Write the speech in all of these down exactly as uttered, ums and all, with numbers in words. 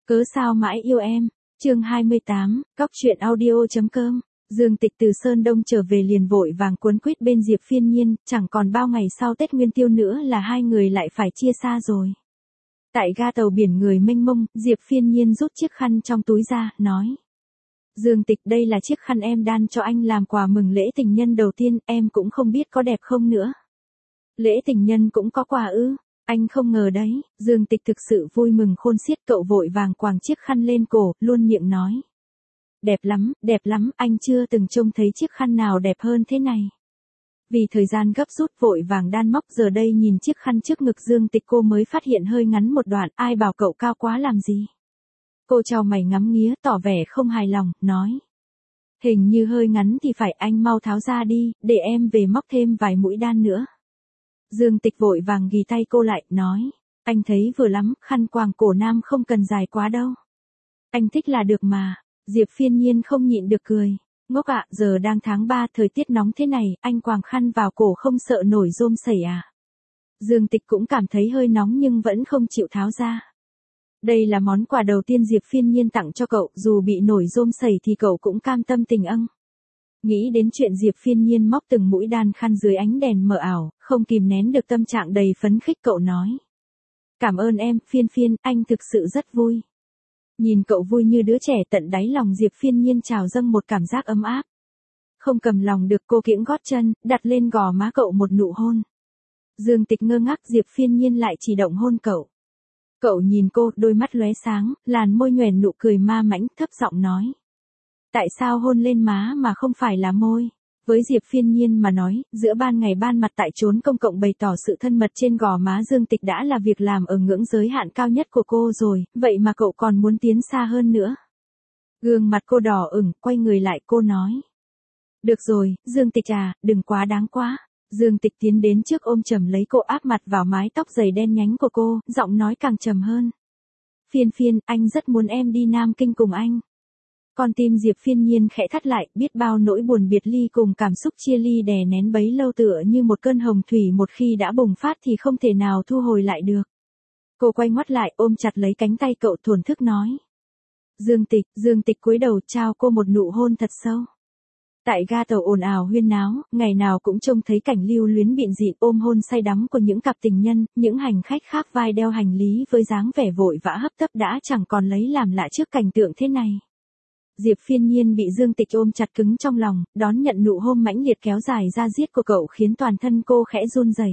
Cớ sao mãi yêu em, chương hai mươi tám, cóc truyện audio.com. Dương Tịch từ Sơn Đông trở về liền vội vàng cuốn quýt bên Diệp Phiên Nhiên, chẳng còn bao ngày sau Tết Nguyên Tiêu nữa là hai người lại phải chia xa rồi. Tại ga tàu biển người mênh mông, Diệp Phiên Nhiên rút chiếc khăn trong túi ra, nói. Dương Tịch, đây là chiếc khăn em đan cho anh làm quà mừng lễ tình nhân đầu tiên, em cũng không biết có đẹp không nữa. Lễ tình nhân cũng có quà ư? Anh không ngờ đấy. Dương Tịch thực sự vui mừng khôn xiết, cậu vội vàng quàng chiếc khăn lên cổ, luôn miệng nói. Đẹp lắm, đẹp lắm, anh chưa từng trông thấy chiếc khăn nào đẹp hơn thế này. Vì thời gian gấp rút vội vàng đan móc, giờ đây nhìn chiếc khăn trước ngực Dương Tịch cô mới phát hiện hơi ngắn một đoạn, ai bảo cậu cao quá làm gì. Cô chau mày ngắm nghía, tỏ vẻ không hài lòng, nói. Hình như hơi ngắn thì phải, anh mau tháo ra đi, để em về móc thêm vài mũi đan nữa. Dương Tịch vội vàng ghì tay cô lại, nói. Anh thấy vừa lắm, khăn quàng cổ nam không cần dài quá đâu. Anh thích là được mà. Diệp Phiên Nhiên không nhịn được cười. Ngốc ạ, giờ đang tháng ba, thời tiết nóng thế này, anh quàng khăn vào cổ không sợ nổi rôm sẩy à? Dương Tịch cũng cảm thấy hơi nóng nhưng vẫn không chịu tháo ra. Đây là món quà đầu tiên Diệp Phiên Nhiên tặng cho cậu, dù bị nổi rôm sẩy thì cậu cũng cam tâm tình âng. Nghĩ đến chuyện Diệp Phiên Nhiên móc từng mũi đan khăn dưới ánh đèn mờ ảo, không kìm nén được tâm trạng đầy phấn khích, cậu nói. Cảm ơn em, Phiên Phiên, anh thực sự rất vui. Nhìn cậu vui như đứa trẻ, tận đáy lòng Diệp Phiên Nhiên trào dâng một cảm giác ấm áp. Không cầm lòng được, cô kiễng gót chân, đặt lên gò má cậu một nụ hôn. Dương Tịch ngơ ngác, Diệp Phiên Nhiên lại chỉ động hôn cậu. Cậu nhìn cô, đôi mắt lóe sáng, làn môi nhoẻn nụ cười ma mãnh, thấp giọng nói. Tại sao hôn lên má mà không phải là môi? Với Diệp Phiên Nhiên mà nói, giữa ban ngày ban mặt tại chốn công cộng bày tỏ sự thân mật trên gò má Dương Tịch đã là việc làm ở ngưỡng giới hạn cao nhất của cô rồi, vậy mà cậu còn muốn tiến xa hơn nữa. Gương mặt cô đỏ ửng, quay người lại cô nói. Được rồi, Dương Tịch à, đừng quá đáng quá. Dương Tịch tiến đến trước ôm chầm lấy cô, áp mặt vào mái tóc dày đen nhánh của cô, giọng nói càng trầm hơn. Phiên Phiên, anh rất muốn em đi Nam Kinh cùng anh. Con tim Diệp Phiên Nhiên khẽ thắt lại, biết bao nỗi buồn biệt ly cùng cảm xúc chia ly đè nén bấy lâu tựa như một cơn hồng thủy một khi đã bùng phát thì không thể nào thu hồi lại được. Cô quay ngoắt lại, ôm chặt lấy cánh tay cậu, thổn thức nói. Dương Tịch, Dương Tịch cúi đầu trao cô một nụ hôn thật sâu. Tại ga tàu ồn ào huyên náo, ngày nào cũng trông thấy cảnh lưu luyến bịn dịn ôm hôn say đắm của những cặp tình nhân, những hành khách khác vai đeo hành lý với dáng vẻ vội vã hấp tấp đã chẳng còn lấy làm lạ trước cảnh tượng thế này. Diệp Phiên Nhiên bị Dương Tịch ôm chặt cứng trong lòng, đón nhận nụ hôn mãnh liệt kéo dài ra diết của cậu khiến toàn thân cô khẽ run rẩy.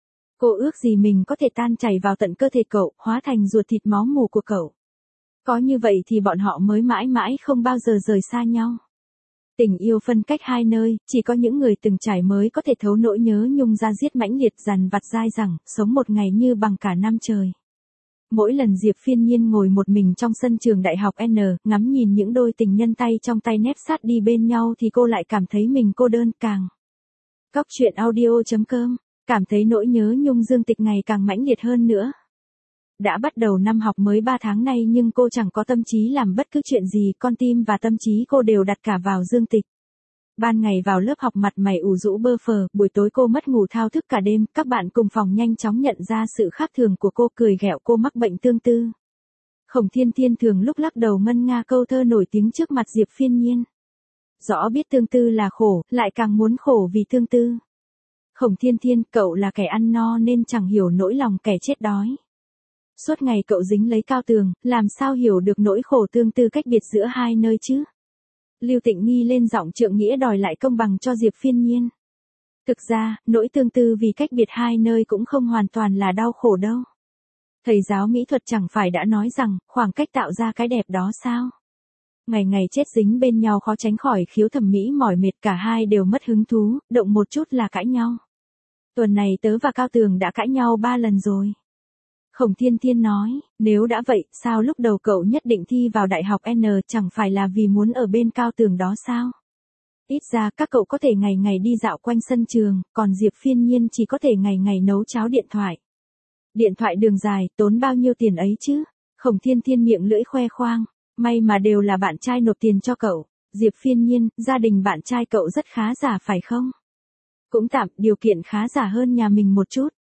Cô ước gì mình có thể tan chảy vào tận cơ thể cậu, hóa thành ruột thịt máu mù của cậu. Có như vậy thì bọn họ mới mãi mãi không bao giờ rời xa nhau. Tình yêu phân cách hai nơi, chỉ có những người từng trải mới có thể thấu nỗi nhớ nhung ra diết mãnh liệt dằn vặt dai dẳng, sống một ngày như bằng cả năm trời. Mỗi lần Diệp Phiên Nhiên ngồi một mình trong sân trường đại học N, ngắm nhìn những đôi tình nhân tay trong tay nép sát đi bên nhau thì cô lại cảm thấy mình cô đơn càng. Cóc truyện audio.com, cảm thấy nỗi nhớ nhung Dương Tịch ngày càng mãnh liệt hơn nữa. Đã bắt đầu năm học mới ba tháng nay nhưng cô chẳng có tâm trí làm bất cứ chuyện gì, con tim và tâm trí cô đều đặt cả vào Dương Tịch. Ban ngày vào lớp học mặt mày ủ rũ bơ phờ, buổi tối cô mất ngủ thao thức cả đêm, các bạn cùng phòng nhanh chóng nhận ra sự khác thường của cô, cười ghẹo cô mắc bệnh tương tư. Khổng Thiên Thiên thường lúc lắc đầu ngân nga câu thơ nổi tiếng trước mặt Diệp Phiên Nhiên. Rõ biết tương tư là khổ, lại càng muốn khổ vì tương tư. Khổng Thiên Thiên, cậu là kẻ ăn no nên chẳng hiểu nỗi lòng kẻ chết đói. Suốt ngày cậu dính lấy Cao Tường, làm sao hiểu được nỗi khổ tương tư cách biệt giữa hai nơi chứ? Lưu Tịnh Nghi lên giọng trượng nghĩa đòi lại công bằng cho Diệp Phiên Nhiên. Thực ra, nỗi tương tư vì cách biệt hai nơi cũng không hoàn toàn là đau khổ đâu. Thầy giáo mỹ thuật chẳng phải đã nói rằng, khoảng cách tạo ra cái đẹp đó sao? Ngày ngày chết dính bên nhau khó tránh khỏi khiếu thẩm mỹ mỏi mệt, cả hai đều mất hứng thú, động một chút là cãi nhau. Tuần này tớ và Cao Tường đã cãi nhau ba lần rồi. Khổng Thiên Thiên nói, nếu đã vậy, sao lúc đầu cậu nhất định thi vào đại học N, chẳng phải là vì muốn ở bên Cao Tường đó sao? Ít ra các cậu có thể ngày ngày đi dạo quanh sân trường, còn Diệp Phiên Nhiên chỉ có thể ngày ngày nấu cháo điện thoại. Điện thoại đường dài, tốn bao nhiêu tiền ấy chứ? Khổng Thiên Thiên miệng lưỡi khoe khoang, may mà đều là bạn trai nộp tiền cho cậu. Diệp Phiên Nhiên, gia đình bạn trai cậu rất khá giả phải không? Cũng tạm, điều kiện khá giả hơn nhà mình một chút.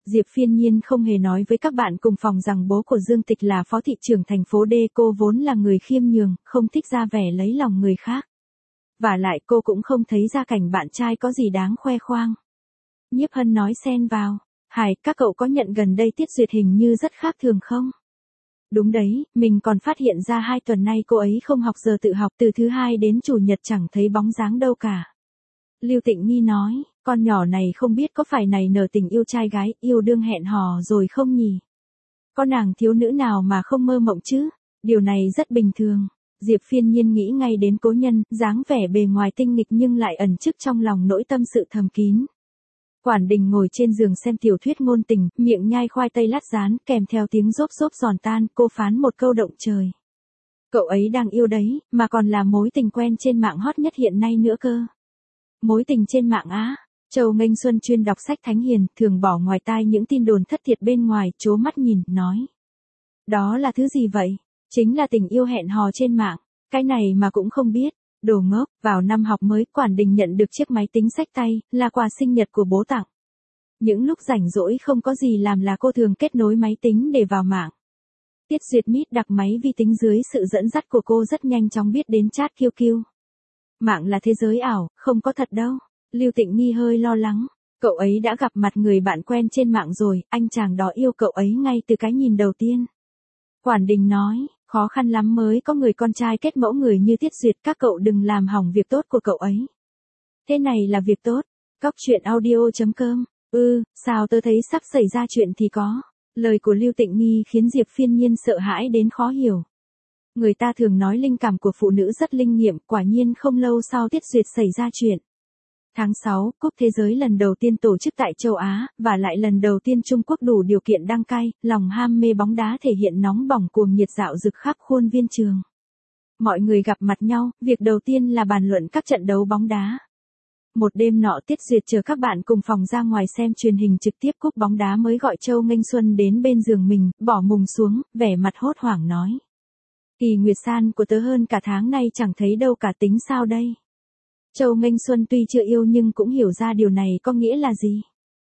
Diệp Phiên Nhiên không hề nói với các bạn cùng phòng rằng bố của Dương Tịch là phó thị trưởng thành phố D, cô vốn là người khiêm nhường, không thích ra vẻ lấy lòng người khác. Và lại cô cũng không thấy gia cảnh bạn trai có gì đáng khoe khoang. Nhiếp Hân nói xen vào, Hải, các cậu có nhận gần đây Tiết Duyệt hình như rất khác thường không? Đúng đấy, mình còn phát hiện ra hai tuần nay cô ấy không học giờ tự học, từ thứ hai đến chủ nhật chẳng thấy bóng dáng đâu cả. Lưu Tịnh Nghi nói, con nhỏ này không biết có phải này nở tình yêu trai gái, yêu đương hẹn hò rồi không nhỉ? Con nàng thiếu nữ nào mà không mơ mộng chứ? Điều này rất bình thường. Diệp Phiên Nhiên nghĩ ngay đến cố nhân, dáng vẻ bề ngoài tinh nghịch nhưng lại ẩn chứa trong lòng nỗi tâm sự thầm kín. Quản Đình ngồi trên giường xem tiểu thuyết ngôn tình, miệng nhai khoai tây lát rán, kèm theo tiếng rốp rốp giòn tan, cô phán một câu động trời. Cậu ấy đang yêu đấy, mà còn là mối tình quen trên mạng hot nhất hiện nay nữa cơ. Mối tình trên mạng á? Châu Nghênh Xuân chuyên đọc sách thánh hiền, thường bỏ ngoài tai những tin đồn thất thiệt bên ngoài, trố mắt nhìn, nói. Đó là thứ gì vậy? Chính là tình yêu hẹn hò trên mạng. Cái này mà cũng không biết. Đồ ngốc, vào năm học mới, Quản Đình nhận được chiếc máy tính xách tay, là quà sinh nhật của bố tặng. Những lúc rảnh rỗi không có gì làm là cô thường kết nối máy tính để vào mạng. Tiết Duyệt Mít đặt máy vi tính dưới sự dẫn dắt của cô rất nhanh chóng biết đến chat quy quy. Mạng là thế giới ảo, không có thật đâu. Lưu Tịnh Nghi hơi lo lắng. Cậu ấy đã gặp mặt người bạn quen trên mạng rồi, anh chàng đó yêu cậu ấy ngay từ cái nhìn đầu tiên. Quản Đình nói, khó khăn lắm mới có người con trai kết mẫu người như Tiết Duyệt, các cậu đừng làm hỏng việc tốt của cậu ấy. Thế này là việc tốt. Cóc truyện audio chấm com. Ừ, sao tớ thấy sắp xảy ra chuyện thì có. Lời của Lưu Tịnh Nghi khiến Diệp Phiên Nhiên sợ hãi đến khó hiểu. Người ta thường nói linh cảm của phụ nữ rất linh nghiệm, quả nhiên không lâu sau Tiết Duyệt xảy ra chuyện. Tháng sáu, Cúp Thế giới lần đầu tiên tổ chức tại châu Á, và lại lần đầu tiên Trung Quốc đủ điều kiện đăng cai, lòng ham mê bóng đá thể hiện nóng bỏng cuồng nhiệt dạo rực khắp khuôn viên trường. Mọi người gặp mặt nhau, việc đầu tiên là bàn luận các trận đấu bóng đá. Một đêm nọ Tiết Duyệt chờ các bạn cùng phòng ra ngoài xem truyền hình trực tiếp cúp bóng đá mới gọi Châu Nghênh Xuân đến bên giường mình, bỏ mùng xuống, vẻ mặt hốt hoảng nói. Kỳ nguyệt san của tớ hơn cả tháng nay chẳng thấy đâu cả, tính sao đây? Châu Nghênh Xuân tuy chưa yêu nhưng cũng hiểu ra điều này có nghĩa là gì.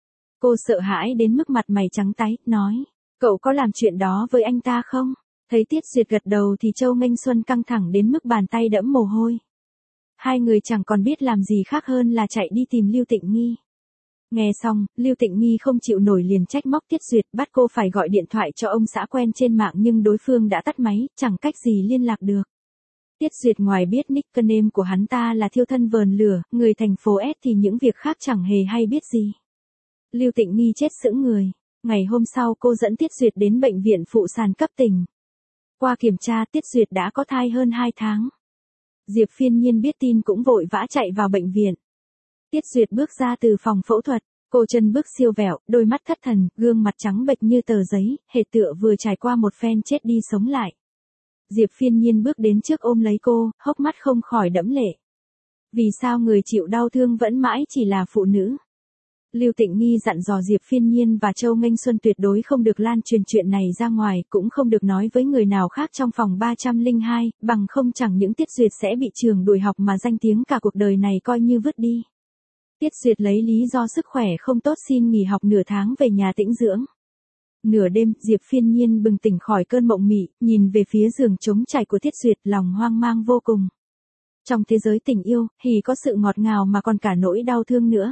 Cô sợ hãi đến mức mặt mày trắng tái, nói, cậu có làm chuyện đó với anh ta không? Thấy Tiết Duyệt gật đầu thì Châu Nghênh Xuân căng thẳng đến mức bàn tay đẫm mồ hôi. Hai người chẳng còn biết làm gì khác hơn là chạy đi tìm Lưu Tịnh Nghi. Nghe xong, Lưu Tịnh Nghi không chịu nổi liền trách móc Tiết Duyệt, bắt cô phải gọi điện thoại cho ông xã quen trên mạng nhưng đối phương đã tắt máy, chẳng cách gì liên lạc được. Tiết Duyệt ngoài biết nickname của hắn ta là thiêu thân vờn lửa, người thành phố S thì những việc khác chẳng hề hay biết gì. Lưu Tịnh Nghi chết sững người. Ngày hôm sau cô dẫn Tiết Duyệt đến bệnh viện phụ sản cấp tỉnh. Qua kiểm tra Tiết Duyệt đã có thai hơn hai tháng. Diệp Phiên Nhiên biết tin cũng vội vã chạy vào bệnh viện. Tiết Duyệt bước ra từ phòng phẫu thuật, cô chân bước siêu vẹo, đôi mắt thất thần, gương mặt trắng bệch như tờ giấy, hệt tựa vừa trải qua một phen chết đi sống lại. Diệp Phiên Nhiên bước đến trước ôm lấy cô, hốc mắt không khỏi đẫm lệ. Vì sao người chịu đau thương vẫn mãi chỉ là phụ nữ? Lưu Tịnh Nghi dặn dò Diệp Phiên Nhiên và Châu Nghênh Xuân tuyệt đối không được lan truyền chuyện này ra ngoài, cũng không được nói với người nào khác trong phòng ba không hai, bằng không chẳng những Tiết Duyệt sẽ bị trường đuổi học mà danh tiếng cả cuộc đời này coi như vứt đi. Tiết Duyệt lấy lý do sức khỏe không tốt xin nghỉ học nửa tháng về nhà tĩnh dưỡng. Nửa đêm, Diệp Phiên Nhiên bừng tỉnh khỏi cơn mộng mị, nhìn về phía giường trống trải của Tiết Duyệt, lòng hoang mang vô cùng. Trong thế giới tình yêu, thì có sự ngọt ngào mà còn cả nỗi đau thương nữa.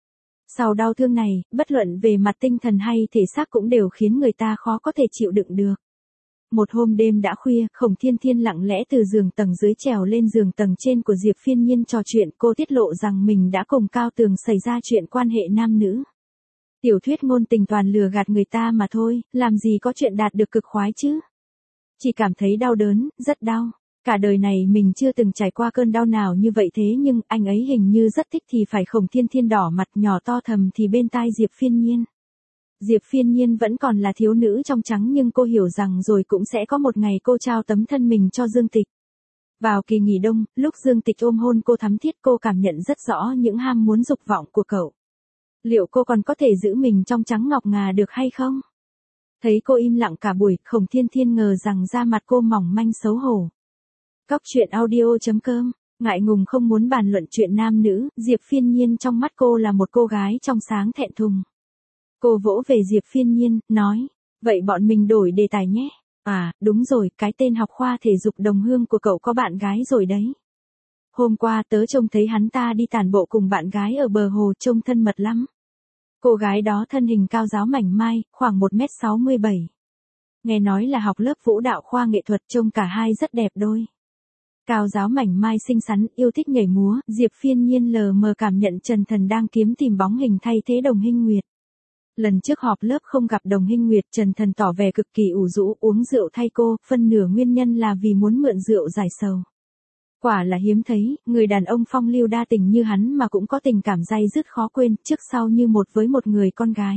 Sau đau thương này, bất luận về mặt tinh thần hay thể xác cũng đều khiến người ta khó có thể chịu đựng được. Một hôm đêm đã khuya, Khổng Thiên Thiên lặng lẽ từ giường tầng dưới trèo lên giường tầng trên của Diệp Phiên Nhiên trò chuyện, cô tiết lộ rằng mình đã cùng Cao Tường xảy ra chuyện quan hệ nam nữ. Tiểu thuyết ngôn tình toàn lừa gạt người ta mà thôi, làm gì có chuyện đạt được cực khoái chứ. Chỉ cảm thấy đau đớn, rất đau. Cả đời này mình chưa từng trải qua cơn đau nào như vậy, thế nhưng anh ấy hình như rất thích thì phải. Khổng Thiên Thiên đỏ mặt nhỏ to thầm thì bên tai Diệp Phiên Nhiên. Diệp Phiên Nhiên vẫn còn là thiếu nữ trong trắng nhưng cô hiểu rằng rồi cũng sẽ có một ngày cô trao tấm thân mình cho Dương Tịch. Vào kỳ nghỉ đông, lúc Dương Tịch ôm hôn cô thắm thiết, cô cảm nhận rất rõ những ham muốn dục vọng của cậu. Liệu cô còn có thể giữ mình trong trắng ngọc ngà được hay không? Thấy cô im lặng cả buổi, Khổng Thiên Thiên ngờ rằng da mặt cô mỏng manh xấu hổ. Cóc truyện audio chấm com, ngại ngùng không muốn bàn luận chuyện nam nữ, Diệp Phiên Nhiên trong mắt cô là một cô gái trong sáng thẹn thùng. Cô vỗ về Diệp Phiên Nhiên, nói, vậy bọn mình đổi đề tài nhé. À, đúng rồi, cái tên học khoa thể dục đồng hương của cậu có bạn gái rồi đấy. Hôm qua tớ trông thấy hắn ta đi tản bộ cùng bạn gái ở bờ hồ trông thân mật lắm. Cô gái đó thân hình cao ráo mảnh mai, khoảng một mét sáu mươi bảy. Nghe nói là học lớp vũ đạo khoa nghệ thuật, trông cả hai rất đẹp đôi. Cao ráo mảnh mai xinh xắn, yêu thích nhảy múa, Diệp Phiên Nhiên lờ mờ cảm nhận Trần Thần đang kiếm tìm bóng hình thay thế Đồng Hinh Nguyệt. Lần trước họp lớp không gặp Đồng Hinh Nguyệt, Trần Thần tỏ vẻ cực kỳ ủ rũ, uống rượu thay cô, phân nửa nguyên nhân là vì muốn mượn rượu giải sầu. Quả là hiếm thấy, người đàn ông phong lưu đa tình như hắn mà cũng có tình cảm day dứt khó quên, trước sau như một với một người con gái.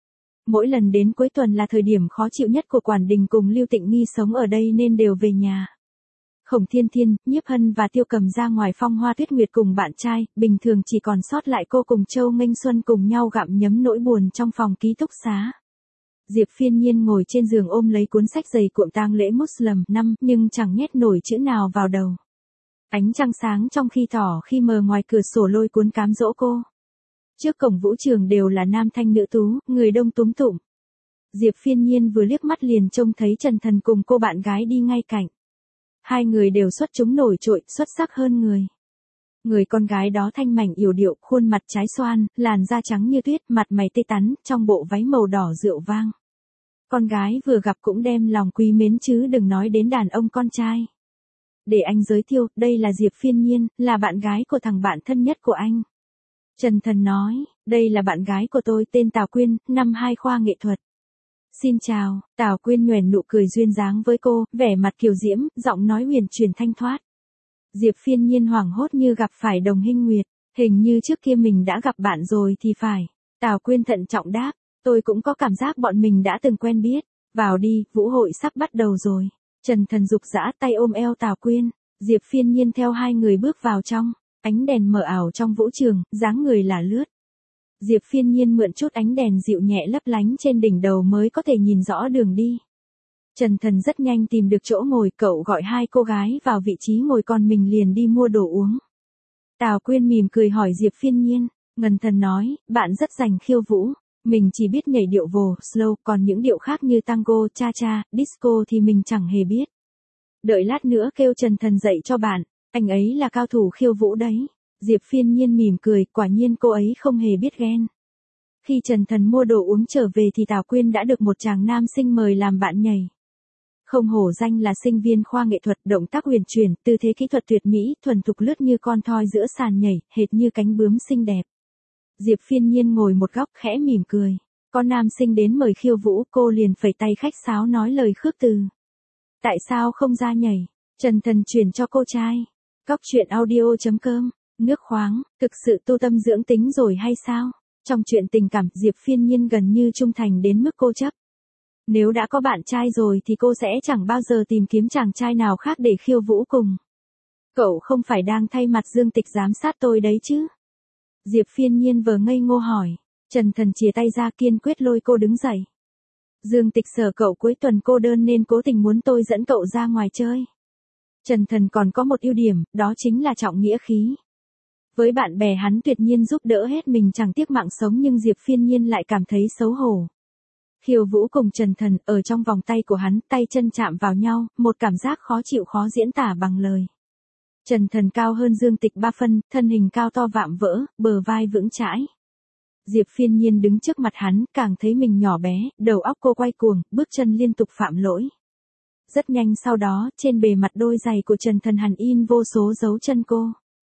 Mỗi lần đến cuối tuần là thời điểm khó chịu nhất của Quản Đình cùng Lưu Tịnh Nghi sống ở đây nên đều về nhà. Khổng Thiên Thiên, Nhiếp Hân và Tiêu Cầm ra ngoài phong hoa tuyết nguyệt cùng bạn trai, bình thường chỉ còn sót lại cô cùng Châu Nghênh Xuân cùng nhau gặm nhấm nỗi buồn trong phòng ký túc xá. Diệp Phiên Nhiên ngồi trên giường ôm lấy cuốn sách dày cuộn tang lễ Muslim năm, nhưng chẳng nhét nổi chữ nào vào đầu. Ánh trăng sáng trong khi tỏ khi mờ ngoài cửa sổ lôi cuốn cám dỗ cô. Trước cổng vũ trường đều là nam thanh nữ tú, người đông túm tụm. Diệp Phiên Nhiên vừa liếc mắt liền trông thấy Trần Thần cùng cô bạn gái đi ngay cạnh. Hai người đều xuất chúng nổi trội, xuất sắc hơn người. Người con gái đó thanh mảnh yểu điệu, khuôn mặt trái xoan, làn da trắng như tuyết, mặt mày tê tắn, trong bộ váy màu đỏ rượu vang. Con gái vừa gặp cũng đem lòng quý mến chứ đừng nói đến đàn ông con trai. Để anh giới thiệu, đây là Diệp Phiên Nhiên, là bạn gái của thằng bạn thân nhất của anh. Trần Thần nói, đây là bạn gái của tôi tên Tào Quyên, năm hai khoa nghệ thuật. Xin chào, Tào Quyên nhoẻn nụ cười duyên dáng với cô, vẻ mặt kiều diễm, giọng nói huyền chuyển thanh thoát. Diệp Phiên Nhiên hoảng hốt như gặp phải Đồng Hinh Nguyệt, hình như trước kia mình đã gặp bạn rồi thì phải. Tào Quyên thận trọng đáp, tôi cũng có cảm giác bọn mình đã từng quen biết. Vào đi, vũ hội sắp bắt đầu rồi. Trần Thần dục dã tay ôm eo Tào Quyên, Diệp Phiên Nhiên theo hai người bước vào trong, ánh đèn mờ ảo trong vũ trường, dáng người là lướt. Diệp Phiên Nhiên mượn chút ánh đèn dịu nhẹ lấp lánh trên đỉnh đầu mới có thể nhìn rõ đường đi. Trần Thần rất nhanh tìm được chỗ ngồi, cậu gọi hai cô gái vào vị trí ngồi còn mình liền đi mua đồ uống. Tào Quyên mỉm cười hỏi Diệp Phiên Nhiên, Ngân Thần nói, bạn rất rành khiêu vũ. Mình chỉ biết nhảy điệu vồ, slow, còn những điệu khác như tango, cha-cha, disco thì mình chẳng hề biết. Đợi lát nữa kêu Trần Thần dạy cho bạn, anh ấy là cao thủ khiêu vũ đấy. Diệp Phiên Nhiên mỉm cười, quả nhiên cô ấy không hề biết ghen. Khi Trần Thần mua đồ uống trở về thì Tào Quyên đã được một chàng nam sinh mời làm bạn nhảy. Không hổ danh là sinh viên khoa nghệ thuật, động tác huyền chuyển, tư thế kỹ thuật tuyệt mỹ, thuần thục lướt như con thoi giữa sàn nhảy, hệt như cánh bướm xinh đẹp. Diệp Phiên Nhiên ngồi một góc khẽ mỉm cười. Có nam sinh đến mời khiêu vũ, cô liền phẩy tay khách sáo nói lời khước từ. Tại sao không ra nhảy? Trần Thần chuyển cho cô trai. Cóc truyện audio chấm com. Nước khoáng, thực sự tu tâm dưỡng tính rồi hay sao? Trong chuyện tình cảm, Diệp Phiên Nhiên gần như trung thành đến mức cô chấp. Nếu đã có bạn trai rồi thì cô sẽ chẳng bao giờ tìm kiếm chàng trai nào khác để khiêu vũ cùng. Cậu không phải đang thay mặt Dương Tịch giám sát tôi đấy chứ? Diệp Phiên Nhiên vờ ngây ngô hỏi. Trần Thần chìa tay ra kiên quyết lôi cô đứng dậy. Dương Tịch sợ cậu cuối tuần cô đơn nên cố tình muốn tôi dẫn cậu ra ngoài chơi. Trần Thần còn có một ưu điểm, đó chính là trọng nghĩa khí. Với bạn bè hắn tuyệt nhiên giúp đỡ hết mình chẳng tiếc mạng sống, nhưng Diệp Phiên Nhiên lại cảm thấy xấu hổ. Khiêu vũ cùng Trần Thần, ở trong vòng tay của hắn, tay chân chạm vào nhau, một cảm giác khó chịu khó diễn tả bằng lời. Trần Thần cao hơn Dương Tịch ba phân, thân hình cao to vạm vỡ, bờ vai vững chãi. Diệp Phiên Nhiên đứng trước mặt hắn, càng thấy mình nhỏ bé, đầu óc cô quay cuồng, bước chân liên tục phạm lỗi. Rất nhanh sau đó, trên bề mặt đôi giày của Trần Thần hằn in vô số dấu chân cô.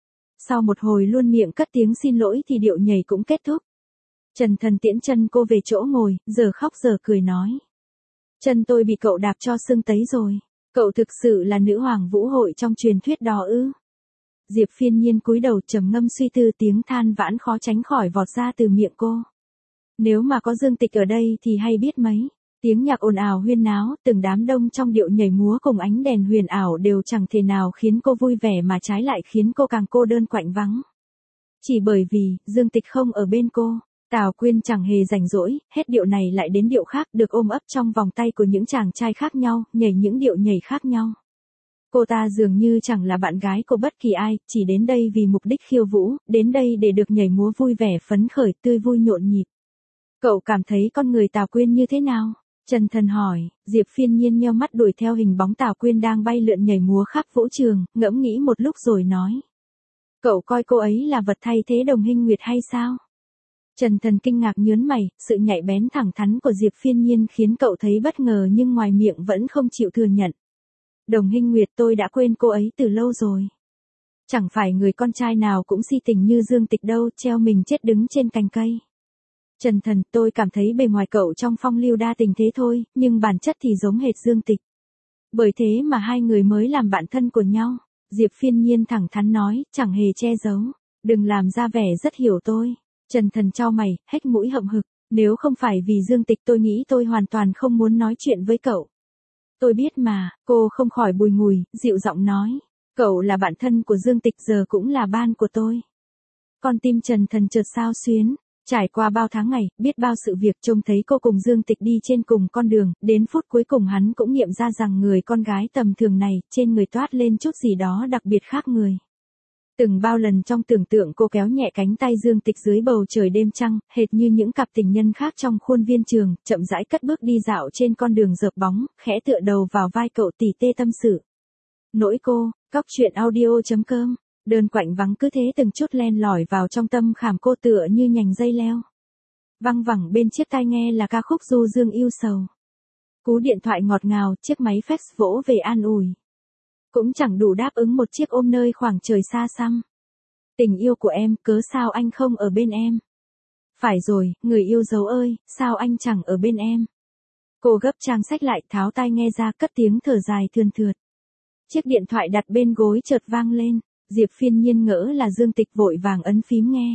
Sau một hồi luôn miệng cất tiếng xin lỗi thì điệu nhảy cũng kết thúc. Trần Thần tiễn chân cô về chỗ ngồi, giờ khóc giờ cười nói. Chân tôi bị cậu đạp cho sưng tấy rồi. Cậu thực sự là nữ hoàng vũ hội trong truyền thuyết đó ư? Diệp Phiên Nhiên cúi đầu trầm ngâm suy tư, tiếng than vãn khó tránh khỏi vọt ra từ miệng cô. Nếu mà có Dương Tịch ở đây thì hay biết mấy. Tiếng nhạc ồn ào huyên náo, từng đám đông trong điệu nhảy múa cùng ánh đèn huyền ảo đều chẳng thể nào khiến cô vui vẻ mà trái lại khiến cô càng cô đơn quạnh vắng. Chỉ bởi vì, Dương Tịch không ở bên cô. Tào Quyên chẳng hề rảnh rỗi, hết điệu này lại đến điệu khác, được ôm ấp trong vòng tay của những chàng trai khác nhau, nhảy những điệu nhảy khác nhau. Cô ta dường như chẳng là bạn gái của bất kỳ ai, chỉ đến đây vì mục đích khiêu vũ, đến đây để được nhảy múa vui vẻ phấn khởi, tươi vui nhộn nhịp. Cậu cảm thấy con người Tào Quyên như thế nào? Trần Thần hỏi. Diệp Phiên Nhiên nheo mắt đuổi theo hình bóng Tào Quyên đang bay lượn nhảy múa khắp vũ trường, ngẫm nghĩ một lúc rồi nói. Cậu coi cô ấy là vật thay thế Đồng Hinh Nguyệt hay sao? Trần Thần kinh ngạc nhớn mày, sự nhạy bén thẳng thắn của Diệp Phiên Nhiên khiến cậu thấy bất ngờ nhưng ngoài miệng vẫn không chịu thừa nhận. Đồng Hinh Nguyệt, tôi đã quên cô ấy từ lâu rồi. Chẳng phải người con trai nào cũng si tình như Dương Tịch đâu, treo mình chết đứng trên cành cây. Trần Thần, tôi cảm thấy bề ngoài cậu trong phong lưu đa tình thế thôi, nhưng bản chất thì giống hệt Dương Tịch. Bởi thế mà hai người mới làm bạn thân của nhau. Diệp Phiên Nhiên thẳng thắn nói, chẳng hề che giấu. Đừng làm ra vẻ rất hiểu tôi. Trần Thần chau mày, hét mũi hậm hực. Nếu không phải vì Dương Tịch tôi nghĩ tôi hoàn toàn không muốn nói chuyện với cậu. Tôi biết mà, cô không khỏi bùi ngùi, dịu giọng nói. Cậu là bạn thân của Dương Tịch, giờ cũng là ban của tôi. Con tim Trần Thần chợt xao xuyến. Trải qua bao tháng ngày, biết bao sự việc, trông thấy cô cùng Dương Tịch đi trên cùng con đường, đến phút cuối cùng hắn cũng nghiệm ra rằng người con gái tầm thường này, trên người toát lên chút gì đó đặc biệt khác người. Từng bao lần trong tưởng tượng cô kéo nhẹ cánh tay Dương Tịch dưới bầu trời đêm trăng, hệt như những cặp tình nhân khác trong khuôn viên trường, chậm rãi cất bước đi dạo trên con đường rợp bóng, khẽ tựa đầu vào vai cậu tỉ tê tâm sự. Nỗi cô, Cóc Truyện Audio chấm com. Đơn quạnh vắng cứ thế từng chút len lỏi vào trong tâm khảm cô tựa như nhành dây leo. Văng vẳng bên chiếc tai nghe là ca khúc du dương yêu sầu. Cú điện thoại ngọt ngào, chiếc máy fax vỗ về an ủi. Cũng chẳng đủ đáp ứng một chiếc ôm nơi khoảng trời xa xăm. Tình yêu của em, cớ sao anh không ở bên em? Phải rồi, người yêu dấu ơi, sao anh chẳng ở bên em? Cô gấp trang sách lại, tháo tai nghe ra, cất tiếng thở dài thườn thượt. Chiếc điện thoại đặt bên gối chợt vang lên. Diệp Phiên Nhiên ngỡ là Dương Tịch, vội vàng ấn phím nghe.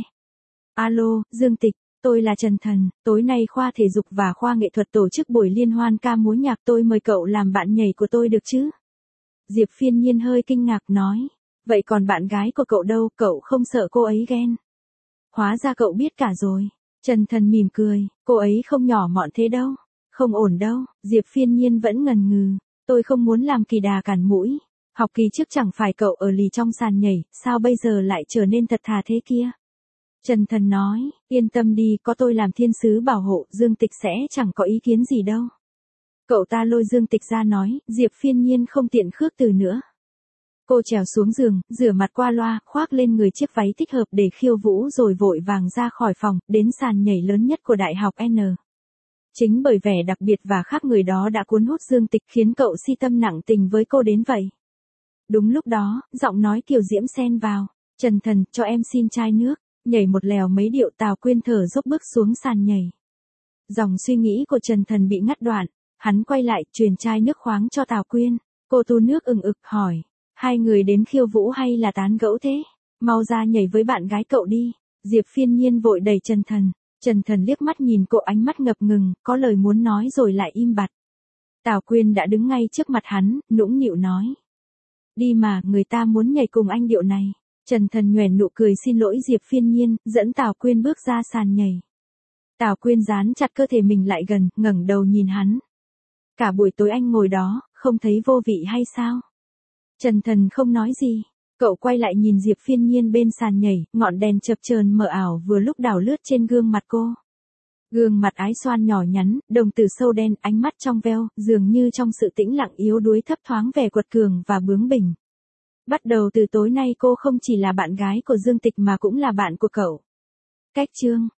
Alo, Dương Tịch, tôi là Trần Thần, tối nay khoa thể dục và khoa nghệ thuật tổ chức buổi liên hoan ca múa nhạc, tôi mời cậu làm bạn nhảy của tôi được chứ? Diệp Phiên Nhiên hơi kinh ngạc nói. Vậy còn bạn gái của cậu đâu, cậu không sợ cô ấy ghen? Hóa ra cậu biết cả rồi. Trần Thần mỉm cười, cô ấy không nhỏ mọn thế đâu. Không ổn đâu, Diệp Phiên Nhiên vẫn ngần ngừ. Tôi không muốn làm kỳ đà cản mũi. Học kỳ trước chẳng phải cậu ở lì trong sàn nhảy, sao bây giờ lại trở nên thật thà thế kia? Trần Thần nói, yên tâm đi, có tôi làm thiên sứ bảo hộ, Dương Tịch sẽ chẳng có ý kiến gì đâu. Cậu ta lôi Dương Tịch ra nói, Diệp Phiên Nhiên không tiện khước từ nữa. Cô trèo xuống giường, rửa mặt qua loa, khoác lên người chiếc váy thích hợp để khiêu vũ rồi vội vàng ra khỏi phòng, đến sàn nhảy lớn nhất của Đại học N. Chính bởi vẻ đặc biệt và khác người đó đã cuốn hút Dương Tịch, khiến cậu si tâm nặng tình với cô đến vậy. Đúng lúc đó, giọng nói Kiều Diễm xen vào. Trần Thần, cho em xin chai nước. Nhảy một lèo mấy điệu, Tào Quyên thở dốc bước xuống sàn nhảy. Dòng suy nghĩ của Trần Thần bị ngắt đoạn. Hắn quay lại, truyền chai nước khoáng cho Tào Quyên. Cô tu nước ừng ực hỏi. Hai người đến khiêu vũ hay là tán gẫu thế? Mau ra nhảy với bạn gái cậu đi. Diệp Phiên Nhiên vội đẩy Trần Thần. Trần Thần liếc mắt nhìn cô, ánh mắt ngập ngừng, có lời muốn nói rồi lại im bặt. Tào Quyên đã đứng ngay trước mặt hắn, nũng nịu nói. Đi mà, người ta muốn nhảy cùng anh điệu này. Trần Thần nhoẻn nụ cười xin lỗi Diệp Phiên Nhiên, dẫn Tào Quyên bước ra sàn nhảy. Tào Quyên dán chặt cơ thể mình lại gần, ngẩng đầu nhìn hắn. Cả buổi tối anh ngồi đó, không thấy vô vị hay sao? Trần Thần không nói gì. Cậu quay lại nhìn Diệp Phiên Nhiên bên sàn nhảy, ngọn đèn chập chờn mờ ảo vừa lúc đảo lướt trên gương mặt cô. Gương mặt ái xoan nhỏ nhắn, đồng tử sâu đen, ánh mắt trong veo, dường như trong sự tĩnh lặng yếu đuối thấp thoáng vẻ quật cường và bướng bỉnh. Bắt đầu từ tối nay cô không chỉ là bạn gái của Dương Tịch mà cũng là bạn của cậu. Cách chương